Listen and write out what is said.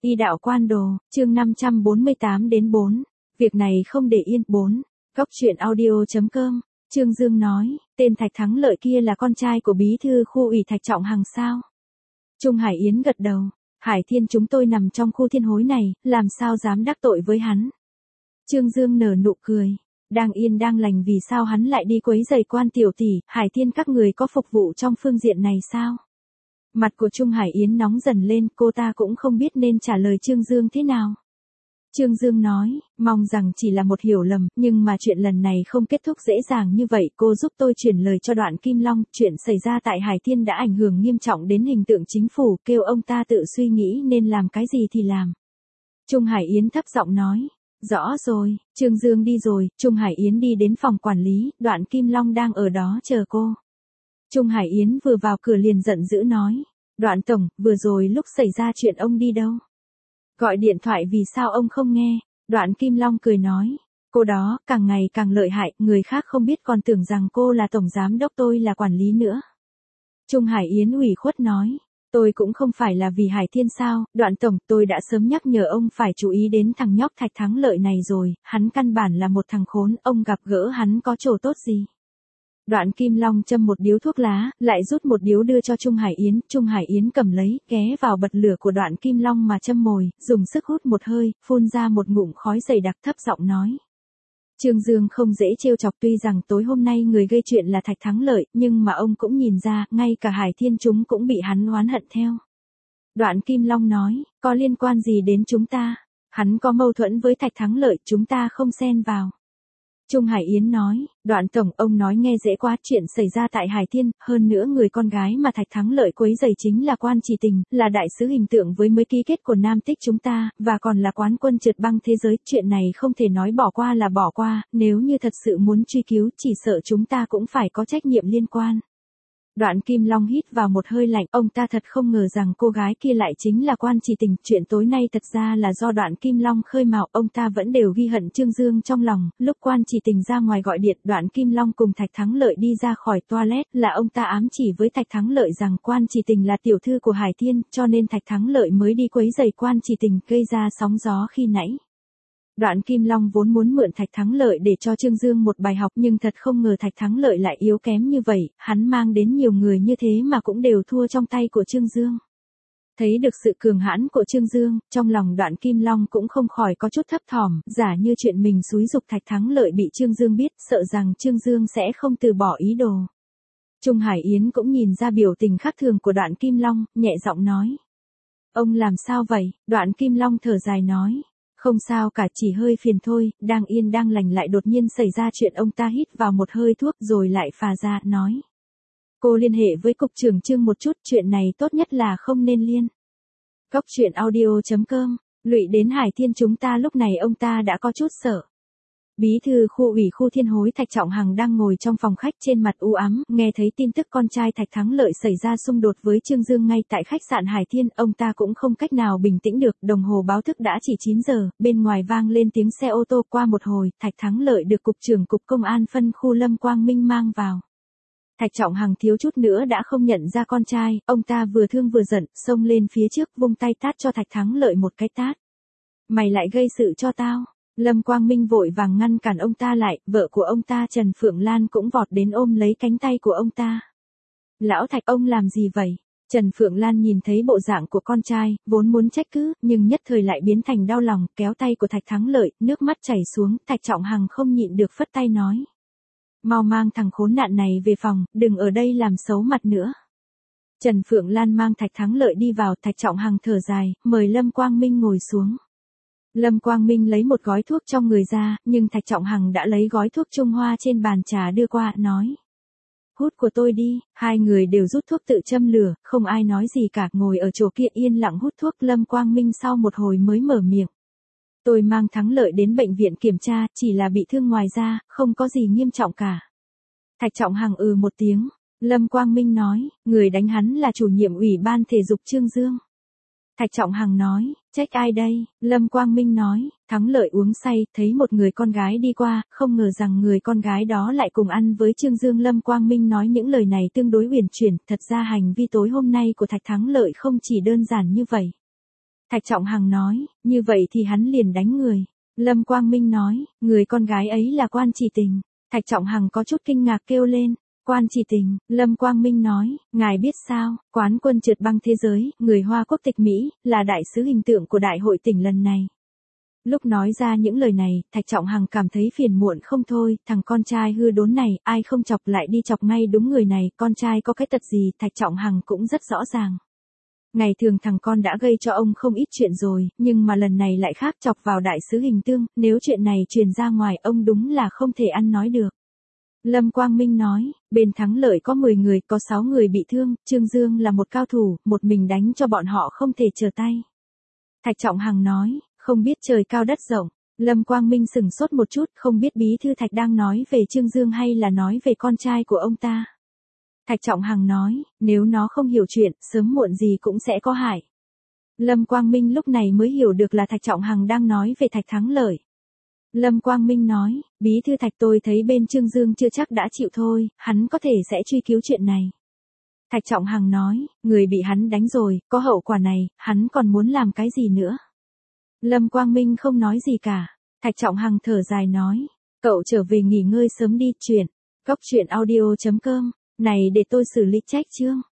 Y đạo quan đồ, chương 548-4. Việc này không để yên. 4. Góc truyện audio.com. Trương Dương nói, tên Thạch Thắng Lợi kia là con trai của bí thư khu ủy Thạch Trọng Hằng sao? Trung Hải Yến gật đầu. Hải Thiên chúng tôi nằm trong khu thiên hối này, làm sao dám đắc tội với hắn? Trương Dương nở nụ cười. Đang yên đang lành vì sao hắn lại đi quấy rầy quan tiểu tỷ, Hải Thiên các người có phục vụ trong phương diện này sao? Mặt của Trung Hải Yến nóng dần lên, cô ta cũng không biết nên trả lời Trương Dương thế nào. Trương Dương nói, mong rằng chỉ là một hiểu lầm, nhưng mà chuyện lần này không kết thúc dễ dàng như vậy, cô giúp tôi chuyển lời cho Đoạn Kim Long, chuyện xảy ra tại Hải Thiên đã ảnh hưởng nghiêm trọng đến hình tượng chính phủ, kêu ông ta tự suy nghĩ nên làm cái gì thì làm. Trung Hải Yến thấp giọng nói, rõ rồi. Trương Dương đi rồi, Trung Hải Yến đi đến phòng quản lý, Đoạn Kim Long đang ở đó chờ cô. Trung Hải Yến vừa vào cửa liền giận dữ nói, Đoạn tổng, vừa rồi lúc xảy ra chuyện ông đi đâu? Gọi điện thoại vì sao ông không nghe? Đoạn Kim Long cười nói, cô đó, càng ngày càng lợi hại, người khác không biết còn tưởng rằng cô là tổng giám đốc tôi là quản lý nữa. Trung Hải Yến ủy khuất nói, tôi cũng không phải là vì Hải Thiên sao, Đoạn tổng, tôi đã sớm nhắc nhở ông phải chú ý đến thằng nhóc Thạch Thắng Lợi này rồi, hắn căn bản là một thằng khốn, ông gặp gỡ hắn có chỗ tốt gì? Đoạn Kim Long châm một điếu thuốc lá, lại rút một điếu đưa cho Trung Hải Yến cầm lấy, ghé vào bật lửa của Đoạn Kim Long mà châm mồi, dùng sức hút một hơi, phun ra một ngụm khói dày đặc thấp giọng nói. Trương Dương không dễ trêu chọc, tuy rằng tối hôm nay người gây chuyện là Thạch Thắng Lợi, nhưng mà ông cũng nhìn ra, ngay cả Hải Thiên chúng cũng bị hắn oán hận theo. Đoạn Kim Long nói, có liên quan gì đến chúng ta? Hắn có mâu thuẫn với Thạch Thắng Lợi, chúng ta không xen vào. Trung Hải Yến nói, Đoạn tổng, ông nói nghe dễ quá, chuyện xảy ra tại Hải Thiên, hơn nữa người con gái mà Thạch Thắng Lợi quấy rầy chính là Quan Chỉ Tình, là đại sứ hình tượng với mới ký kết của Nam Tích chúng ta, và còn là quán quân trượt băng thế giới, chuyện này không thể nói bỏ qua là bỏ qua, nếu như thật sự muốn truy cứu, chỉ sợ chúng ta cũng phải có trách nhiệm liên quan. Đoạn Kim Long hít vào một hơi lạnh, ông ta thật không ngờ rằng cô gái kia lại chính là Quan Chỉ Tình, chuyện tối nay thật ra là do Đoạn Kim Long khơi mào, ông ta vẫn đều ghi hận Trương Dương trong lòng, lúc Quan Chỉ Tình ra ngoài gọi điện, Đoạn Kim Long cùng Thạch Thắng Lợi đi ra khỏi toilet, là ông ta ám chỉ với Thạch Thắng Lợi rằng Quan Chỉ Tình là tiểu thư của Hải Thiên, cho nên Thạch Thắng Lợi mới đi quấy rầy Quan Chỉ Tình, gây ra sóng gió khi nãy. Đoạn Kim Long vốn muốn mượn Thạch Thắng Lợi để cho Trương Dương một bài học, nhưng thật không ngờ Thạch Thắng Lợi lại yếu kém như vậy, hắn mang đến nhiều người như thế mà cũng đều thua trong tay của Trương Dương. Thấy được sự cường hãn của Trương Dương, trong lòng Đoạn Kim Long cũng không khỏi có chút thấp thỏm, giả như chuyện mình xúi giục Thạch Thắng Lợi bị Trương Dương biết, sợ rằng Trương Dương sẽ không từ bỏ ý đồ. Trung Hải Yến cũng nhìn ra biểu tình khác thường của Đoạn Kim Long, nhẹ giọng nói. Ông làm sao vậy? Đoạn Kim Long thở dài nói. Không sao cả, chỉ hơi phiền thôi, đang yên đang lành lại đột nhiên xảy ra chuyện. Ông ta hít vào một hơi thuốc rồi lại phà ra, nói. Cô liên hệ với cục trưởng Trương một chút, chuyện này tốt nhất là không nên liên. Góc truyện audio.com, lụy đến Hải Thiên chúng ta lúc này ông ta đã có chút sợ. Bí thư khu ủy khu thiên hối Thạch Trọng Hằng đang ngồi trong phòng khách trên mặt u ám, nghe thấy tin tức con trai Thạch Thắng Lợi xảy ra xung đột với Trương Dương ngay tại khách sạn Hải Thiên, ông ta cũng không cách nào bình tĩnh được, đồng hồ báo thức đã chỉ 9 giờ, bên ngoài vang lên tiếng xe ô tô. Qua một hồi, Thạch Thắng Lợi được cục trưởng cục công an phân khu Lâm Quang Minh mang vào. Thạch Trọng Hằng thiếu chút nữa đã không nhận ra con trai, ông ta vừa thương vừa giận, xông lên phía trước vung tay tát cho Thạch Thắng Lợi một cái tát. Mày lại gây sự cho tao. Lâm Quang Minh vội vàng ngăn cản ông ta lại, vợ của ông ta Trần Phượng Lan cũng vọt đến ôm lấy cánh tay của ông ta. Lão Thạch, ông làm gì vậy? Trần Phượng Lan nhìn thấy bộ dạng của con trai, vốn muốn trách cứ, nhưng nhất thời lại biến thành đau lòng, kéo tay của Thạch Thắng Lợi, nước mắt chảy xuống, Thạch Trọng Hằng không nhịn được phất tay nói. Mau mang thằng khốn nạn này về phòng, đừng ở đây làm xấu mặt nữa. Trần Phượng Lan mang Thạch Thắng Lợi đi vào, Thạch Trọng Hằng thở dài, mời Lâm Quang Minh ngồi xuống. Lâm Quang Minh lấy một gói thuốc trong người ra, nhưng Thạch Trọng Hằng đã lấy gói thuốc Trung Hoa trên bàn trà đưa qua, nói. Hút của tôi đi, hai người đều rút thuốc tự châm lửa, không ai nói gì cả, ngồi ở chỗ kia yên lặng hút thuốc. Lâm Quang Minh sau một hồi mới mở miệng. Tôi mang Thắng Lợi đến bệnh viện kiểm tra, chỉ là bị thương ngoài da, không có gì nghiêm trọng cả. Thạch Trọng Hằng một tiếng. Lâm Quang Minh nói, người đánh hắn là chủ nhiệm ủy ban thể dục Trương Dương. Thạch Trọng Hằng nói, trách ai đây? Lâm Quang Minh nói, Thắng Lợi uống say, thấy một người con gái đi qua, không ngờ rằng người con gái đó lại cùng ăn với Trương Dương. Lâm Quang Minh nói những lời này tương đối uyển chuyển, thật ra hành vi tối hôm nay của Thạch Thắng Lợi không chỉ đơn giản như vậy. Thạch Trọng Hằng nói, như vậy thì hắn liền đánh người. Lâm Quang Minh nói, người con gái ấy là Quan Chỉ Tình. Thạch Trọng Hằng có chút kinh ngạc kêu lên, Quan Chỉ Tình. Lâm Quang Minh nói, ngài biết sao, quán quân trượt băng thế giới, người Hoa quốc tịch Mỹ, là đại sứ hình tượng của đại hội tỉnh lần này. Lúc nói ra những lời này, Thạch Trọng Hằng cảm thấy phiền muộn không thôi, thằng con trai hư đốn này, ai không chọc lại đi chọc ngay đúng người này, con trai có cái tật gì, Thạch Trọng Hằng cũng rất rõ ràng. Ngày thường thằng con đã gây cho ông không ít chuyện rồi, nhưng mà lần này lại khác, chọc vào đại sứ hình tương, nếu chuyện này truyền ra ngoài ông đúng là không thể ăn nói được. Lâm Quang Minh nói, bên thắng lợi có 10 người, có 6 người bị thương, Trương Dương là một cao thủ, một mình đánh cho bọn họ không thể trở tay. Thạch Trọng Hằng nói, không biết trời cao đất rộng. Lâm Quang Minh sửng sốt một chút, không biết bí thư Thạch đang nói về Trương Dương hay là nói về con trai của ông ta. Thạch Trọng Hằng nói, nếu nó không hiểu chuyện, sớm muộn gì cũng sẽ có hại. Lâm Quang Minh lúc này mới hiểu được là Thạch Trọng Hằng đang nói về Thạch Thắng Lợi. Lâm Quang Minh nói, bí thư Thạch tôi thấy bên Trương Dương chưa chắc đã chịu thôi, hắn có thể sẽ truy cứu chuyện này. Thạch Trọng Hằng nói, người bị hắn đánh rồi, có hậu quả này, hắn còn muốn làm cái gì nữa? Lâm Quang Minh không nói gì cả. Thạch Trọng Hằng thở dài nói, cậu trở về nghỉ ngơi sớm đi, chuyện. Góc chuyện audio.com, này để tôi xử lý trách chương.